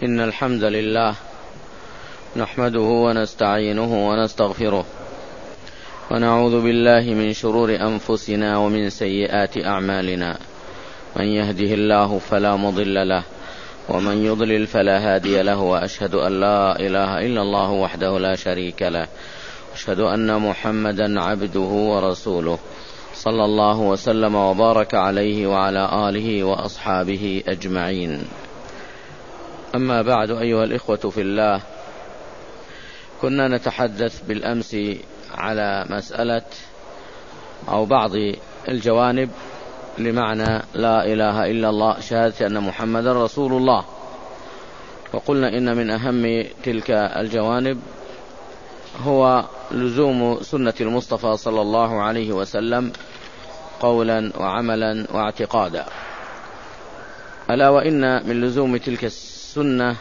إن الحمد لله نحمده ونستعينه ونستغفره ونعوذ بالله من شرور أنفسنا ومن سيئات أعمالنا. من يهده الله فلا مضل له ومن يضلل فلا هادي له، وأشهد أن لا إله إلا الله وحده لا شريك له، أشهد أن محمدا عبده ورسوله صلى الله وسلم وبارك عليه وعلى آله وأصحابه أجمعين. أما بعد، أيها الإخوة في الله، كنا نتحدث بالأمس على مسألة أو بعض الجوانب لمعنى لا إله إلا الله، شهادة أن محمدا رسول الله. وقلنا إن من أهم تلك الجوانب هو لزوم سنة المصطفى صلى الله عليه وسلم قولا وعملا واعتقادا، ألا وإن من لزوم تلك السنة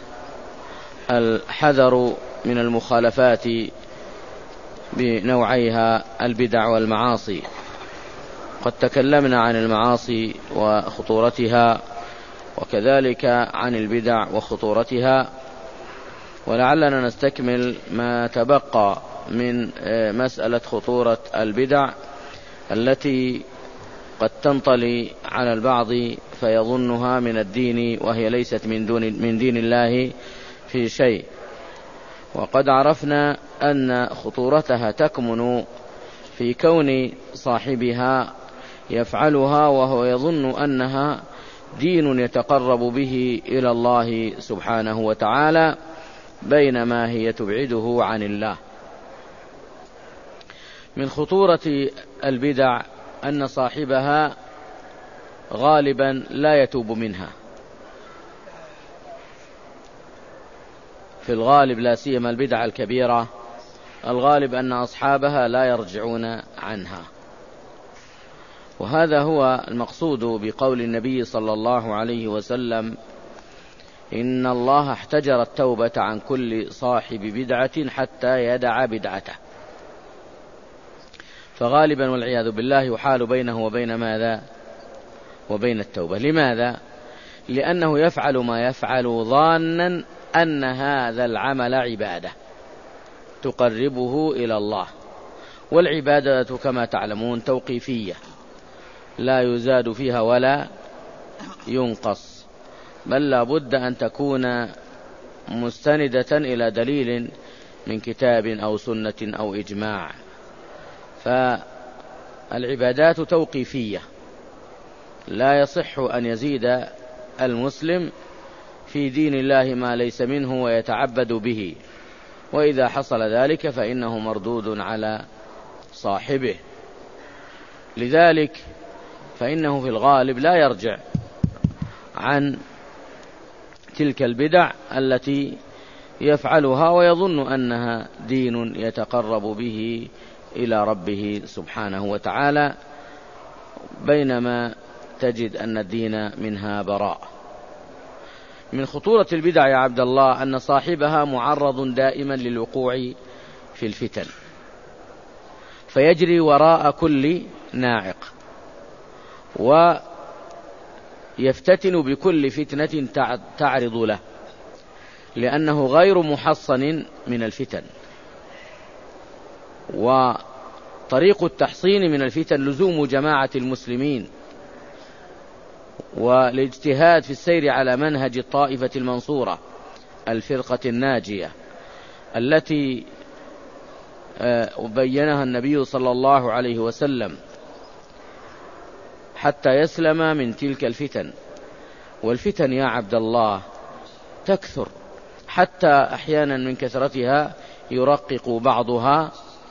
الحذر من المخالفات بنوعيها البدع والمعاصي. قد تكلمنا عن المعاصي وخطورتها، وكذلك عن البدع وخطورتها، ولعلنا نستكمل ما تبقى من مسألة خطورة البدع التي قد تنطلي على البعض فيظنها من الدين وهي ليست من دين الله في شيء. وقد عرفنا أن خطورتها تكمن في كون صاحبها يفعلها وهو يظن أنها دين يتقرب به إلى الله سبحانه وتعالى، بينما هي تبعده عن الله. من خطورة البدع أن صاحبها غالبا لا يتوب منها، في الغالب، لا سيما البدع الكبيرة، الغالب أن أصحابها لا يرجعون عنها. وهذا هو المقصود بقول النبي صلى الله عليه وسلم: إن الله احتجر التوبة عن كل صاحب بدعة حتى يدع بدعته. فغالبا والعياذ بالله يحال بينه وبين ماذا؟ وبين التوبة. لماذا؟ لأنه يفعل ما يفعل ظانا أن هذا العمل عبادة تقربه إلى الله، والعبادة كما تعلمون توقيفية، لا يزاد فيها ولا ينقص، بل لا بد أن تكون مستندة إلى دليل من كتاب أو سنة أو إجماع. فالعبادات توقيفية، لا يصح أن يزيد المسلم في دين الله ما ليس منه ويتعبد به، وإذا حصل ذلك فإنه مردود على صاحبه. لذلك فإنه في الغالب لا يرجع عن تلك البدع التي يفعلها ويظن أنها دين يتقرب به إلى ربه سبحانه وتعالى، بينما تجد أن الدين منها براء. من خطورة البدع يا عبد الله أن صاحبها معرض دائما للوقوع في الفتن، فيجري وراء كل ناعق، ويفتتن بكل فتنة تعرض له، لأنه غير محصن من الفتن. وطريق التحصين من الفتن لزوم جماعة المسلمين والاجتهاد في السير على منهج الطائفة المنصورة، الفرقة الناجية، التي بينها النبي صلى الله عليه وسلم حتى يسلم من تلك الفتن. والفتن يا عبد الله تكثر، حتى أحيانا من كثرتها يرقق بعضها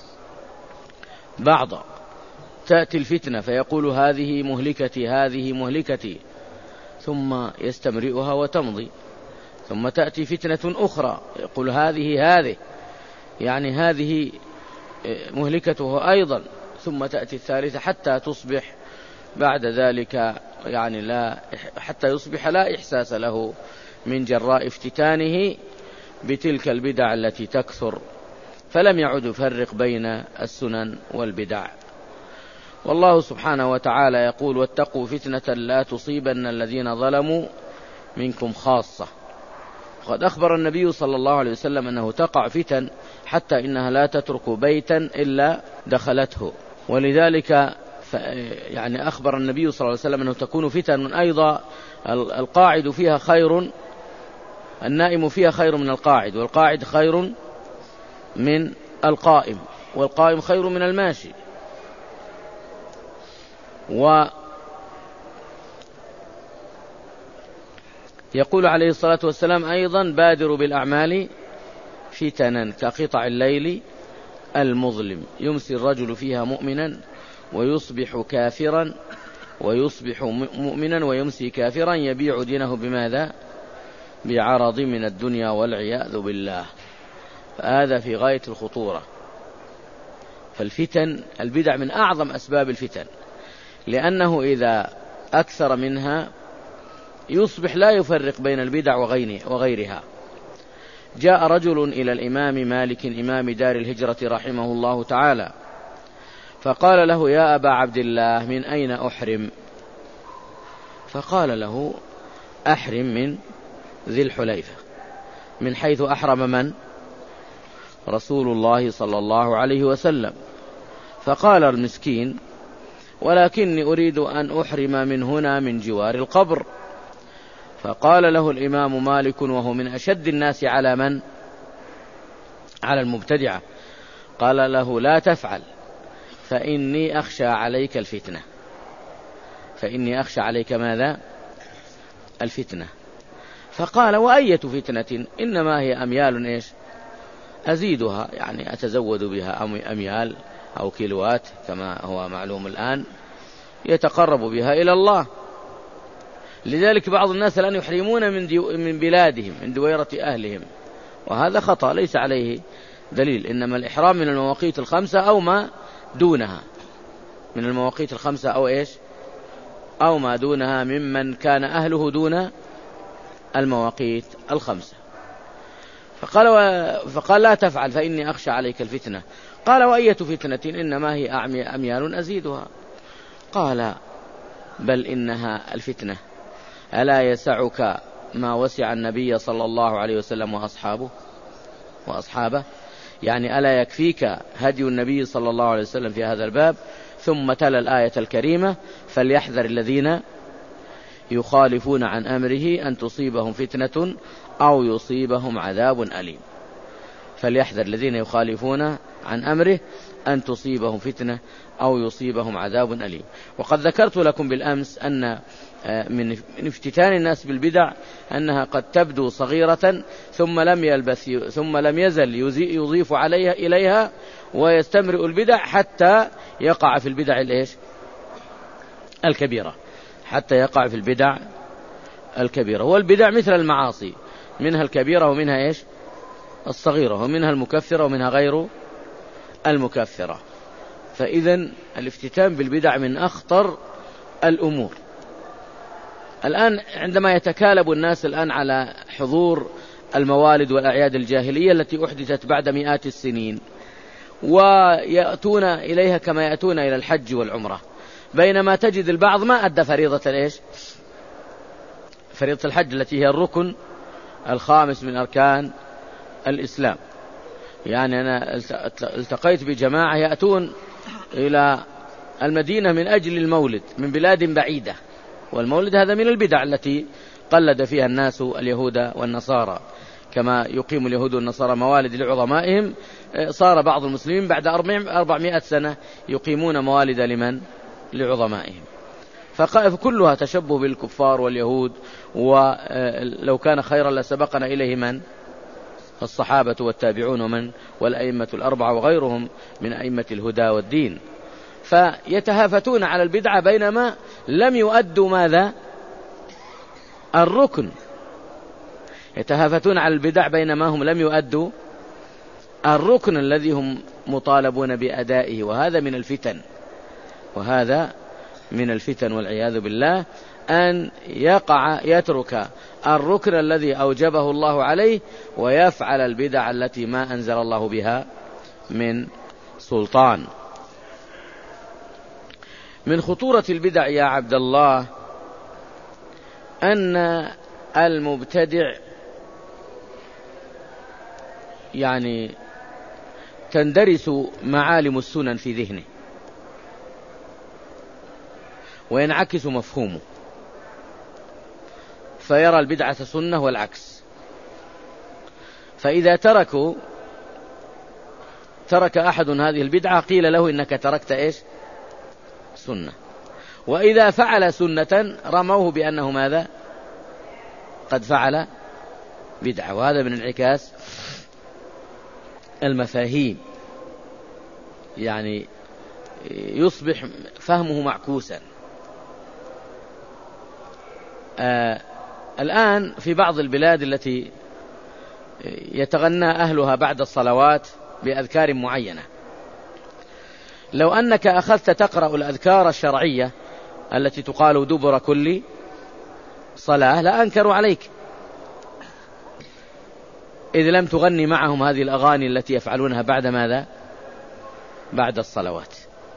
بعضا. تأتي الفتنة فيقول: هذه مهلكتي، هذه مهلكتي، ثم يستمرئها وتمضي. ثم تأتي فتنة أخرى يقول: هذه يعني هذه مهلكته أيضا، ثم تأتي الثالثة حتى تصبح بعد ذلك يعني حتى يصبح لا إحساس له من جراء افتتانه بتلك البدع التي تكثر، فلم يعد يفرق بين السنن والبدع. والله سبحانه وتعالى يقول: واتقوا فتنة لا تصيبن الذين ظلموا منكم خاصة. وقد أخبر النبي صلى الله عليه وسلم أنه تقع فتن حتى إنها لا تترك بيتا إلا دخلته. ولذلك يعني أخبر النبي صلى الله عليه وسلم أنه تكون فتن أيضا القاعد فيها خير، النائم فيها خير من القاعد، والقاعد خير من القائم، والقائم خير من الماشي. ويقول عليه الصلاة والسلام أيضا: بادروا بالأعمال فتنا كقطع الليل المظلم، يمسي الرجل فيها مؤمنا ويصبح كافرا، ويصبح مؤمنا ويمسي كافرا، يبيع دينه بماذا؟ بعرض من الدنيا والعياذ بالله. فهذا في غاية الخطورة. فالفتن، البدع من أعظم أسباب الفتن، لأنه إذا أكثر منها يصبح لا يفرق بين البدع وغيرها. جاء رجل إلى الإمام مالك إمام دار الهجرة رحمه الله تعالى، فقال له: يا أبا عبد الله، من أين أحرم؟ فقال له: أحرم من ذي الحليفة، من حيث أحرم من؟ رسول الله صلى الله عليه وسلم. فقال المسكين: ولكني أريد أن أحرم من هنا من جوار القبر. فقال له الإمام مالك، وهو من أشد الناس على من؟ على المبتدعة، قال له: لا تفعل، فإني أخشى عليك الفتنة. فإني أخشى عليك ماذا؟ الفتنة. فقال: وأية فتنة؟ إنما هي أميال إيش أزيدها، يعني أتزود بها أميال أو كيلوات كما هو معلوم الآن، يتقرب بها إلى الله. لذلك بعض الناس الآن يحرمون من بلادهم، من دويرة أهلهم، وهذا خطأ ليس عليه دليل. إنما الإحرام من المواقيت الخمسة أو ما دونها، من المواقيت الخمسة أو إيش أو ما دونها، ممن كان أهله دون المواقيت الخمسة. فقال: لا تفعل، فإني أخشى عليك الفتنة. قال: وأية فتنة؟ إنما هي أميال أزيدها. قال: بل إنها الفتنة ألا يسعك ما وسع النبي صلى الله عليه وسلم وأصحابه؟ يعني ألا يكفيك هدي النبي صلى الله عليه وسلم في هذا الباب؟ ثم تلا الآية الكريمة: فليحذر الذين يخالفون عن أمره أن تصيبهم فتنة أو يصيبهم عذاب أليم. فليحذر الذين يخالفون عن أمره أن تصيبهم فتنة أو يصيبهم عذاب أليم. وقد ذكرت لكم بالأمس أن من افتتان الناس بالبدع أنها قد تبدو صغيرة ثم لم يزل يضيف إليها ويستمرئ البدع حتى يقع في البدع الكبيرة، حتى يقع في البدع الكبيرة. والبدع مثل المعاصي، منها الكبيرة ومنها الصغيرة، ومنها المكفرة ومنها غير المكفرة. فإذا الافتتان بالبدع من أخطر الأمور. الآن عندما يتكالب الناس الآن على حضور الموالد والأعياد الجاهلية التي أحدثت بعد مئات السنين، ويأتون إليها كما يأتون إلى الحج والعمرة، بينما تجد البعض ما أدى فريضة فريضة الحج التي هي الركن الخامس من أركان الإسلام. يعني أنا التقيت بجماعة يأتون إلى المدينة من أجل المولد من بلاد بعيدة، والمولد هذا من البدع التي قلد فيها الناس اليهود والنصارى، كما يقيم اليهود والنصارى موالد لعظمائهم، صار بعض المسلمين بعد 400 سنة يقيمون موالد لعظمائهم. فكلها تشبه بالكفار واليهود، ولو كان خيرا لسبقنا إليه من؟ الصحابة والتابعون والأئمة الأربعة وغيرهم من أئمة الهدى والدين. فيتهافتون على البدعة بينما لم يؤدوا ماذا؟ الركن. يتهافتون على البدع بينما هم لم يؤدوا الركن الذي هم مطالبون بأدائه، وهذا من الفتن والعياذ بالله، أن يترك الركن الذي أوجبه الله عليه ويفعل البدع التي ما أنزل الله بها من سلطان. من خطورة البدع يا عبد الله أن المبتدع يعني تندرس معالم السنن في ذهنه وينعكس مفهومه، فيرى البدعة سنة والعكس. فإذا ترك أحد هذه البدعة قيل له إنك تركت إيش؟ سنة. وإذا فعل سنة رموه بأنه ماذا؟ قد فعل بدعة. وهذا من انعكاس المفاهيم، يعني يصبح فهمه معكوسا. الآن في بعض البلاد التي يتغنى أهلها بعد الصلوات بأذكار معينة، لو أنك أخذت تقرأ الأذكار الشرعية التي تقال دبر كل صلاة لا أنكروا عليك، إذ لم تغني معهم هذه الأغاني التي يفعلونها بعد ماذا؟ بعد الصلوات.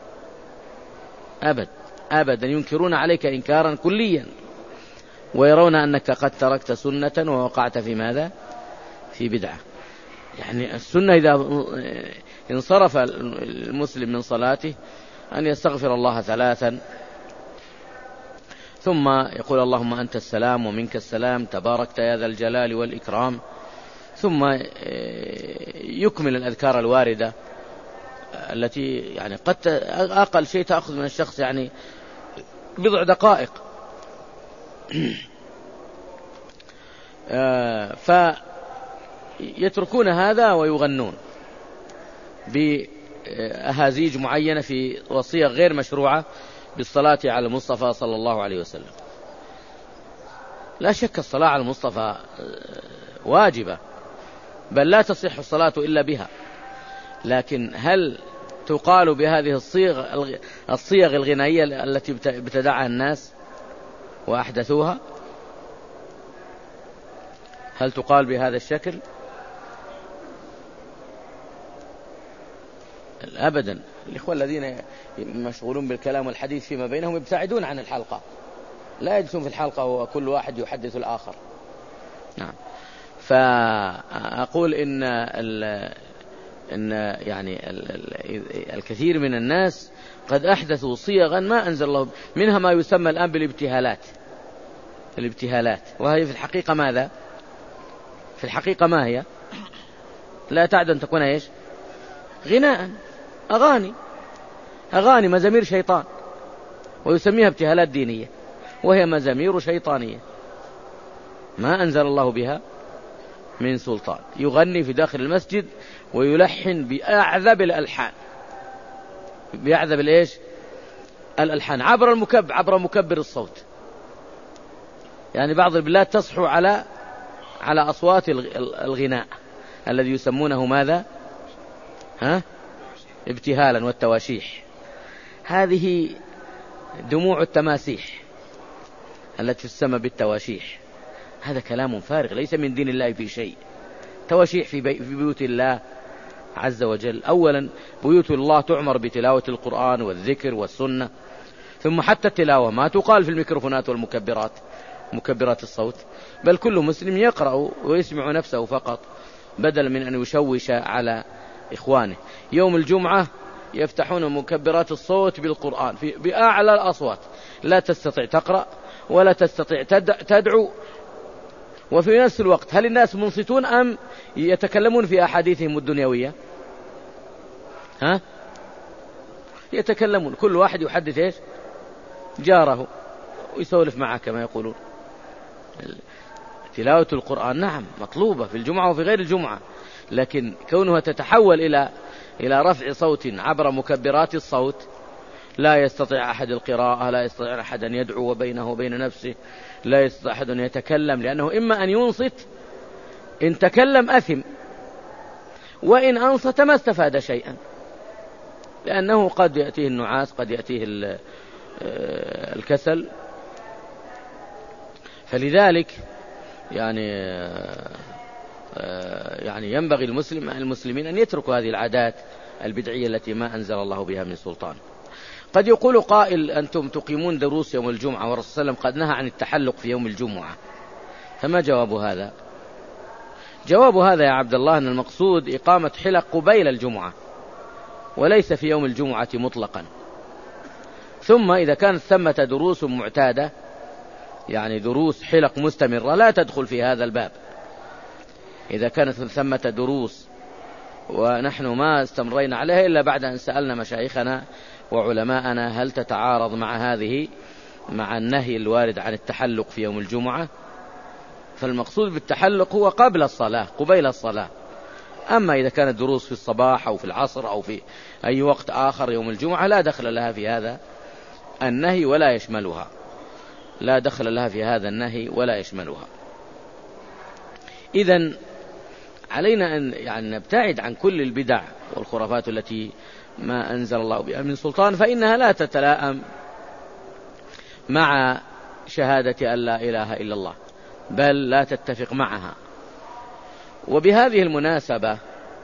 أبدا ينكرون عليك إنكارا كليا، ويرون أنك قد تركت سنة ووقعت في ماذا؟ في بدعة. يعني السنة إذا انصرف المسلم من صلاته أن يستغفر الله 3 ثم يقول اللهم أنت السلام ومنك السلام تباركت يا ذا الجلال والإكرام، ثم يكمل الأذكار الواردة التي يعني قد أقل شيء تأخذ من الشخص يعني بضع دقائق. فيتركون هذا ويغنون بأهازيج معينة في وصيغ غير مشروعة بالصلاة على المصطفى صلى الله عليه وسلم. لا شك الصلاة على المصطفى واجبة، بل لا تصح الصلاة إلا بها، لكن هل تقال بهذه الصيغ الغنائية التي ابتدعها الناس وأحدثوها؟ هل تقال بهذا الشكل؟ أبدا. الإخوة الذين مشغولون بالكلام والحديث فيما بينهم يبتعدون عن الحلقة، لا يجلسون في الحلقة وكل واحد يحدث الآخر. نعم. فأقول إن يعني الكثير من الناس قد أحدثوا صيغا ما أنزل الله، منها ما يسمى الآن الابتهالات، وهي في الحقيقة ماذا؟ في الحقيقة ما هي؟ لا تعد أن تكون إيش؟ غناء، أغاني مزامير شيطان، ويسميها ابتهالات دينية، وهي مزامير شيطانية ما أنزل الله بها من سلطان. يغني في داخل المسجد ويلحن بأعذب الألحان، الألحان عبر مكبر الصوت. يعني بعض البلاد تصحو على أصوات الغناء الذي يسمونه ماذا؟ ابتهالا والتواشيح. هذه دموع التماسيح التي تسمى بالتواشيح. هذا كلام فارغ ليس من دين الله في شيء. تواشيح في بيوت الله عز وجل. أولا بيوت الله تعمر بتلاوة القرآن والذكر والسنة، ثم حتى التلاوة ما تقال في الميكروفونات والمكبرات، مكبرات الصوت، بل كل مسلم يقرأ ويسمع نفسه فقط بدلا من أن يشوش على إخوانه. يوم الجمعة يفتحون مكبرات الصوت بالقرآن بأعلى الأصوات، لا تستطيع تقرأ ولا تستطيع تدعو. وفي نفس الوقت هل الناس منصتون أم يتكلمون في أحاديثهم الدنيوية؟ يتكلمون، كل واحد يحدث جاره ويسولف معه كما يقولون. تلاوة القرآن نعم مطلوبة في الجمعة وفي غير الجمعة، لكن كونها تتحول إلى رفع صوت عبر مكبرات الصوت، لا يستطيع أحد القراءة، لا يستطيع أحد أن يدعو بينه وبين نفسه، لا يستطيع أحد أن يتكلم، لأنه إما أن ينصت، إن تكلم أثم، وإن أنصت ما استفاد شيئا، لأنه قد يأتيه النعاس، قد يأتيه الكسل. فلذلك يعني ينبغي المسلمين أن يتركوا هذه العادات البدعية التي ما أنزل الله بها من سلطان. قد يقول قائل أنتم تقيمون دروس يوم الجمعة والرسول صلى الله عليه وسلم قد نهى عن التحلق في يوم الجمعة، فما جواب هذا؟ جواب هذا يا عبد الله أن المقصود إقامة حلق قبيل الجمعة وليس في يوم الجمعة مطلقا. ثم إذا كانت ثمة دروس معتادة يعني دروس حلق مستمرة لا تدخل في هذا الباب. إذا كانت ثمة دروس ونحن ما استمرينا عليها إلا بعد أن سألنا مشايخنا وعلماءنا هل تتعارض مع النهي الوارد عن التحلق في يوم الجمعة، فالمقصود بالتحلق هو قبل الصلاة قبيل الصلاة. أما إذا كانت دروس في الصباح أو في العصر أو في أي وقت آخر يوم الجمعة لا دخل لها في هذا النهي ولا يشملها، لا دخل لها في هذا النهي ولا يشملها. إذن علينا أن يعني نبتعد عن كل البدع والخرافات التي ما أنزل الله بها من سلطان، فإنها لا تتلائم مع شهادة أن لا إله إلا الله، بل لا تتفق معها. وبهذه المناسبة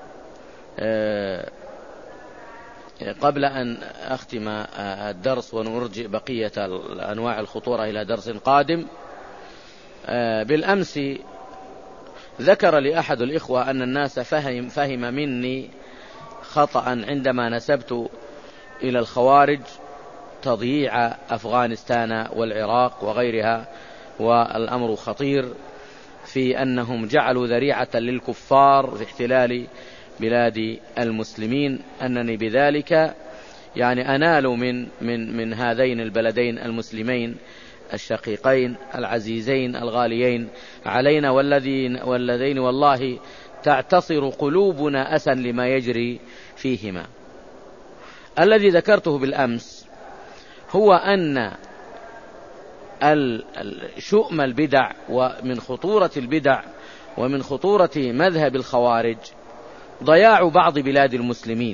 قبل أن أختم الدرس ونرجع بقية أنواع الخطورة إلى درس قادم، بالأمس ذكر لي أحد الإخوة أن الناس فهم مني خطأ عندما نسبت إلى الخوارج تضييع أفغانستان والعراق وغيرها، والأمر خطير في أنهم جعلوا ذريعة للكفار في احتلال بلاد المسلمين، أنني بذلك يعني أنال من هذين البلدين المسلمين الشقيقين العزيزين الغاليين علينا، والذين والله تعتصر قلوبنا أسا لما يجري فيهما. الذي ذكرته بالأمس هو أن شؤم البدع ومن خطورة البدع ومن خطورة مذهب الخوارج ضياع بعض بلاد المسلمين،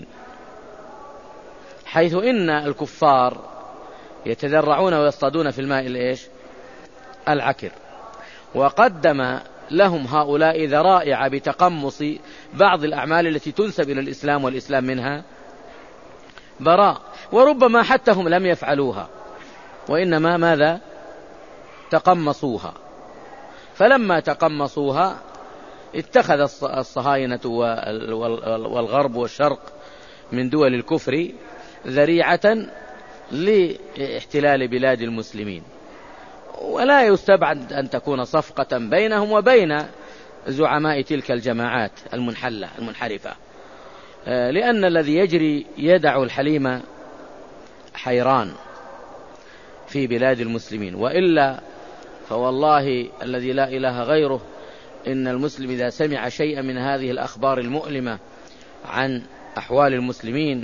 حيث إن الكفار يتذرعون ويصطادون في الماء العكر، وقدم لهم هؤلاء ذرائع بتقمص بعض الأعمال التي تنسب إلى الإسلام والإسلام منها براء، وربما حتى هم لم يفعلوها وإنما ماذا تقمصوها. فلما تقمصوها اتخذ الصهاينة والغرب والشرق من دول الكفر ذريعة لاحتلال بلاد المسلمين، ولا يستبعد أن تكون صفقة بينهم وبين زعماء تلك الجماعات المنحلة المنحرفة، لأن الذي يجري يدع الحليم حيران في بلاد المسلمين، وإلا فوالله الذي لا إله غيره إن المسلم إذا سمع شيئا من هذه الأخبار المؤلمة عن أحوال المسلمين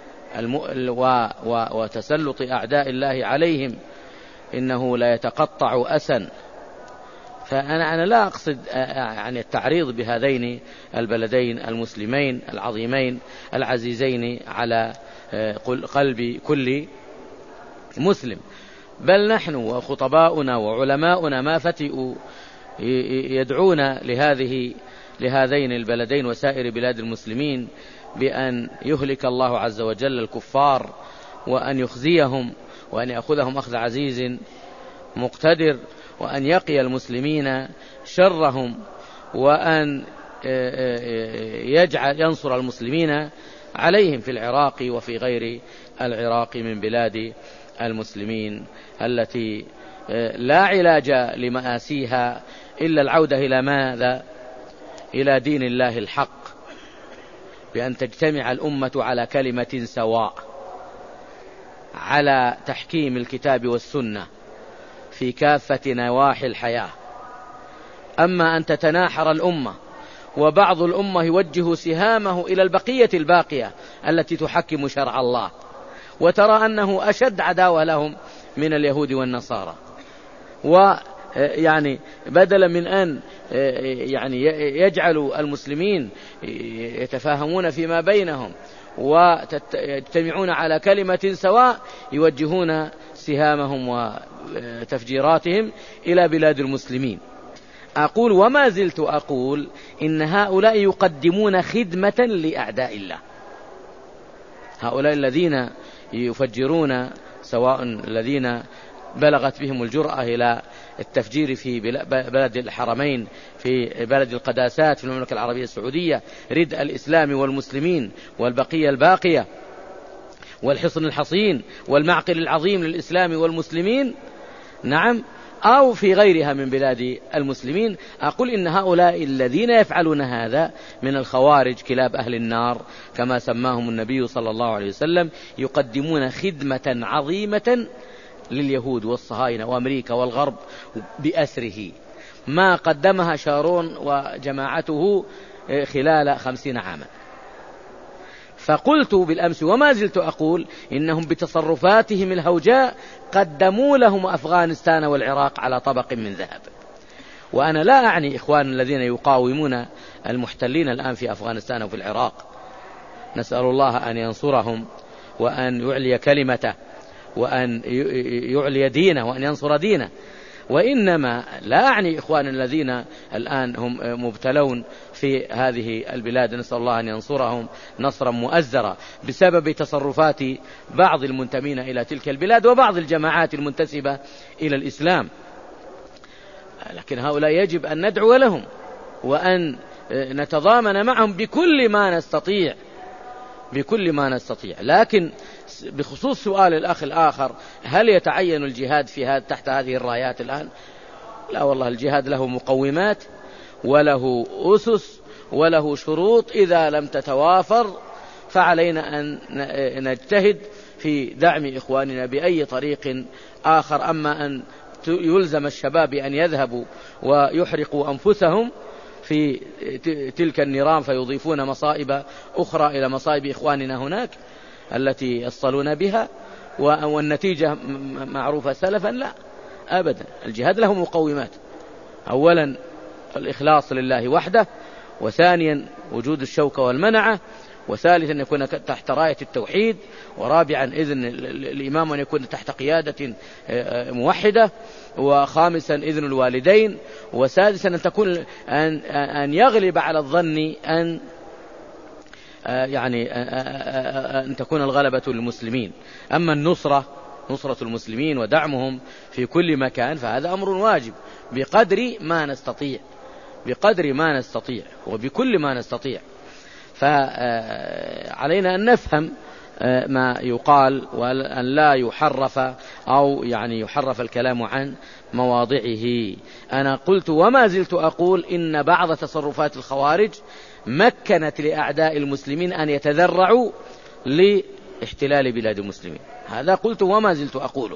وتسلط أعداء الله عليهم إنه لا يتقطع أسا. فأنا لا أقصد يعني التعريض بهذين البلدين المسلمين العظيمين العزيزين على قلب كل مسلم، بل نحن وخطباؤنا وعلماؤنا ما فتئوا يدعون لهذين البلدين وسائر بلاد المسلمين بأن يهلك الله عز وجل الكفار وأن يخزيهم وأن يأخذهم أخذ عزيز مقتدر، وأن يقي المسلمين شرهم، وأن ينصر المسلمين عليهم في العراق وفي غير العراق من بلاد المسلمين التي لا علاج لمآسيها إلا العودة إلى ماذا؟ إلى دين الله الحق، بأن تجتمع الأمة على كلمة سواء على تحكيم الكتاب والسنة في كافة نواحي الحياة. أما أن تتناحر الأمة وبعض الأمة يوجه سهامه إلى البقية الباقية التي تحكم شرع الله، وترى أنه أشد عداوة لهم من اليهود والنصارى، ويعني بدلا من أن يعني يجعلوا المسلمين يتفاهمون فيما بينهم ويجتمعون على كلمة سواء يوجهون سهامهم وتفجيراتهم إلى بلاد المسلمين. أقول وما زلت أقول إن هؤلاء يقدمون خدمة لأعداء الله، هؤلاء الذين يفجرون سواء الذين بلغت بهم الجرأة إلى التفجير في بلد الحرمين، في بلد القداسات في المملكة العربية السعودية، ردء الإسلام والمسلمين والبقية الباقية والحصن الحصين والمعقل العظيم للإسلام والمسلمين، نعم، أو في غيرها من بلاد المسلمين. أقول إن هؤلاء الذين يفعلون هذا من الخوارج كلاب أهل النار كما سماهم النبي صلى الله عليه وسلم، يقدمون خدمة عظيمة لليهود والصهاينة وأمريكا والغرب بأسره، ما قدمها شارون وجماعته خلال 50 عاما. فقلت بالأمس وما زلت أقول إنهم بتصرفاتهم الهوجاء قدموا لهم أفغانستان والعراق على طبق من ذهب. وأنا لا أعني إخوان الذين يقاومون المحتلين الآن في أفغانستان وفي العراق، نسأل الله أن ينصرهم وأن يعلي كلمته وأن يعلي دينه وأن ينصر دينه، وإنما لا أعني إخوان الذين الآن هم مبتلون في هذه البلاد، نسأل الله أن ينصرهم نصرا مؤزرا بسبب تصرفات بعض المنتمين إلى تلك البلاد وبعض الجماعات المنتسبة إلى الإسلام. لكن هؤلاء يجب أن ندعو لهم وأن نتضامن معهم بكل ما نستطيع. لكن بخصوص سؤال الأخ الآخر، هل يتعين الجهاد في تحت هذه الرايات الآن؟ لا والله، الجهاد له مقومات وله أسس وله شروط، إذا لم تتوافر فعلينا أن نجتهد في دعم إخواننا بأي طريق آخر. أما أن يلزم الشباب أن يذهبوا ويحرقوا أنفسهم في تلك النيران فيضيفون مصائب أخرى إلى مصائب إخواننا هناك التي يصلون بها والنتيجة معروفة سلفا، لا أبدا. الجهاد له مقومات، أولا الإخلاص لله وحده، وثانيا وجود الشوكة والمنعة، وثالثا أن يكون تحت راية التوحيد، ورابعا إذن الإمام أن يكون تحت قيادة موحدة، وخامسا إذن الوالدين، وسادسا أن تكون أن يغلب على الظن أن أن تكون الغلبة للمسلمين. أما نصرة المسلمين ودعمهم في كل مكان فهذا أمر واجب بقدر ما نستطيع وبكل ما نستطيع. فعلينا أن نفهم ما يقال وأن لا يحرف أو يحرف الكلام عن مواضعه. أنا قلت وما زلت أقول إن بعض تصرفات الخوارج مكنت لأعداء المسلمين أن يتذرعوا لاحتلال بلاد المسلمين، هذا قلت وما زلت أقوله.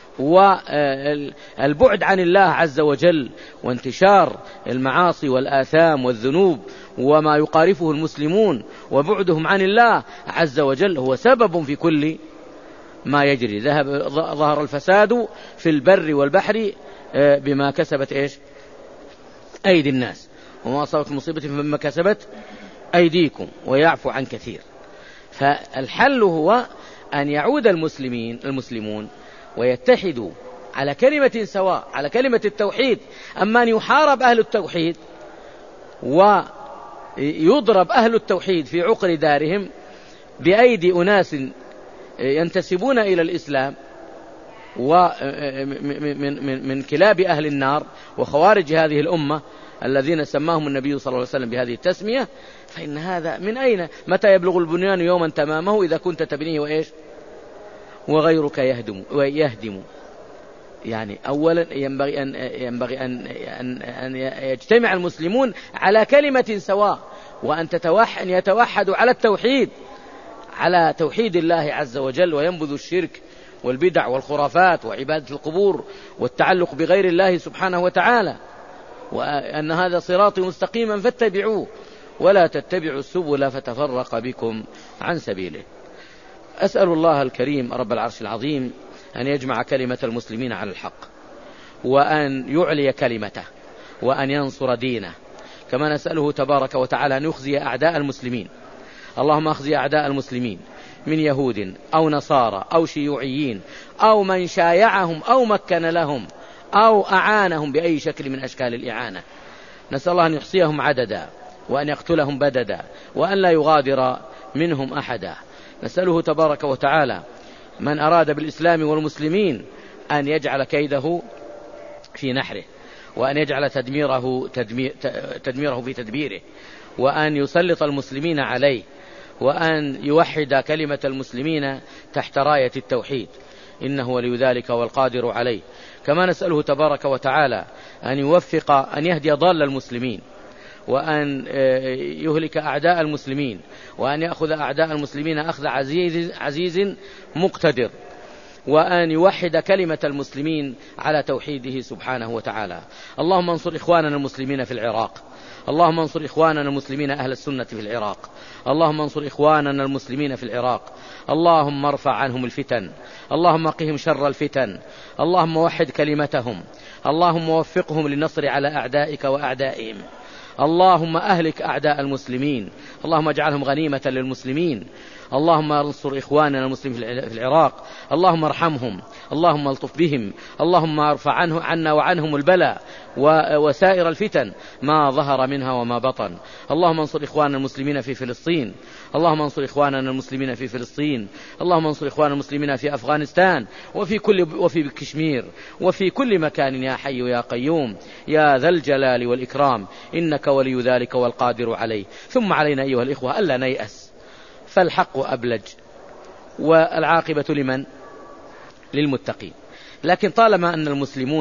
والبعد عن الله عز وجل وانتشار المعاصي والآثام والذنوب وما يقارفه المسلمون وبعدهم عن الله عز وجل هو سبب في كل ما يجري. ظهر الفساد في البر والبحر بما كسبت أيدي الناس، وما أصابت مصيبة فبما كسبت أيديكم ويعفو عن كثير. فالحل هو أن يعود المسلمون ويتحدوا على كلمة سواء، على كلمة التوحيد. أما أن يحارب أهل التوحيد ويضرب أهل التوحيد في عقر دارهم بأيدي أناس ينتسبون إلى الإسلام ومن كلاب أهل النار وخوارج هذه الأمة الذين سماهم النبي صلى الله عليه وسلم بهذه التسمية، فإن هذا من أين؟ متى يبلغ البنيان يوما تمامه إذا كنت تبنيه وغيرك يهدم. أولا ينبغي أن يجتمع المسلمون على كلمة سواء، وأن يتوحدوا على التوحيد، على توحيد الله عز وجل، وينبذوا الشرك والبدع والخرافات وعبادة القبور والتعلق بغير الله سبحانه وتعالى، وأن هذا صراطي مستقيما فاتبعوه ولا تتبعوا السبل فتفرق بكم عن سبيله. أسأل الله الكريم رب العرش العظيم أن يجمع كلمة المسلمين على الحق، وأن يعلي كلمته، وأن ينصر دينه، كما نسأله تبارك وتعالى أن يخزي أعداء المسلمين. اللهم أخزي أعداء المسلمين من يهود أو نصارى أو شيوعيين أو من شايعهم أو مكن لهم أو أعانهم بأي شكل من أشكال الإعانة. نسأل الله أن يحصيهم عددا وأن يقتلهم بددا وأن لا يغادر منهم أحدا. نسأله تبارك وتعالى من أراد بالإسلام والمسلمين أن يجعل كيده في نحره، وأن يجعل تدميره في تدبيره، وأن يسلط المسلمين عليه، وأن يوحد كلمة المسلمين تحت راية التوحيد، إنه ولي ذلك والقادر عليه. كما نسأله تبارك وتعالى أن يوفق، أن يهدي ضال المسلمين، وأن يهلك أعداء المسلمين، وأن يأخذ أعداء المسلمين أخذ عزيز مقتدر، وأن يوحد كلمة المسلمين على توحيده سبحانه وتعالى. اللهم انصر إخواننا المسلمين في العراق، اللهم انصر إخواننا المسلمين أهل السنة في العراق، اللهم انصر إخواننا المسلمين في العراق، اللهم ارفع عنهم الفتن، اللهم قهم شر الفتن، اللهم وحد كلمتهم، اللهم وفقهم للنصر على أعدائك وأعدائهم، اللهم أهلك أعداء المسلمين، اللهم اجعلهم غنيمة للمسلمين، اللهم انصر إخواننا المسلمين في العراق، اللهم ارحمهم، اللهم الطف بهم، اللهم ارفع عنا وعنهم البلاء وسائر الفتن ما ظهر منها وما بطن. اللهم انصر إخواننا المسلمين في فلسطين، اللهم انصر إخواننا المسلمين في فلسطين، اللهم انصر إخواننا المسلمين في أفغانستان وفي كشمير وفي كل مكان يا حي يا قيوم يا ذا الجلال والإكرام، إنك ولي ذلك والقادر عليه. ثم علينا أيها الإخوة ألا نيأس، فالحق أبلج، والعاقبة لمن؟ للمتقين. لكن طالما أن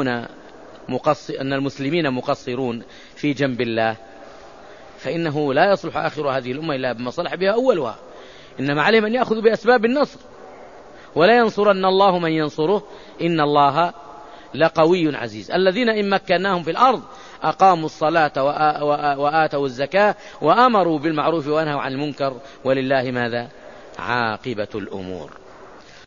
المسلمين مقصرون في جنب الله، فإنه لا يصلح آخر هذه الأمة إلا بما صلح بها أولها، إنما عليهم أن يأخذوا بأسباب النصر، ولا ينصرن الله من ينصره إن الله لقوي عزيز. الذين إن مكناهم في الأرض أقاموا الصلاة وآتوا الزكاة وأمروا بالمعروف ونهوا عن المنكر، ولله ماذا؟ عاقبة الأمور.